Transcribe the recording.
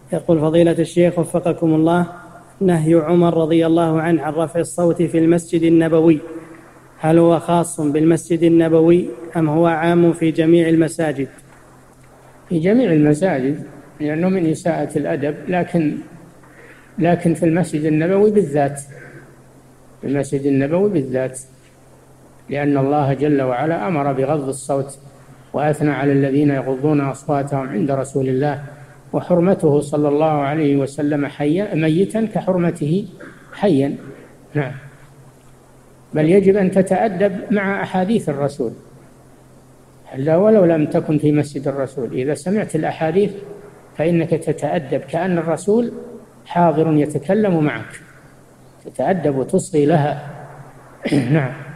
يقول فضيلة الشيخ وفقكم الله: نهي عمر رضي الله عنه عن رفع الصوت في المسجد النبوي، هل هو خاص بالمسجد النبوي أم هو عام في جميع المساجد؟ في جميع المساجد، لأنه من إساءة الأدب، لكن في المسجد النبوي بالذات، في المسجد النبوي بالذات، لأن الله جل وعلا أمر بغض الصوت وأثنى على الذين يغضون أصواتهم عند رسول الله، وحرمته صلى الله عليه وسلم حيا ميتا كحرمته حيا. نعم. بل يجب أن تتأدب مع أحاديث الرسول ولو لم تكن في مسجد الرسول. إذا سمعت الأحاديث فإنك تتأدب كأن الرسول حاضر يتكلم معك، تتأدب وتصغي لها. نعم.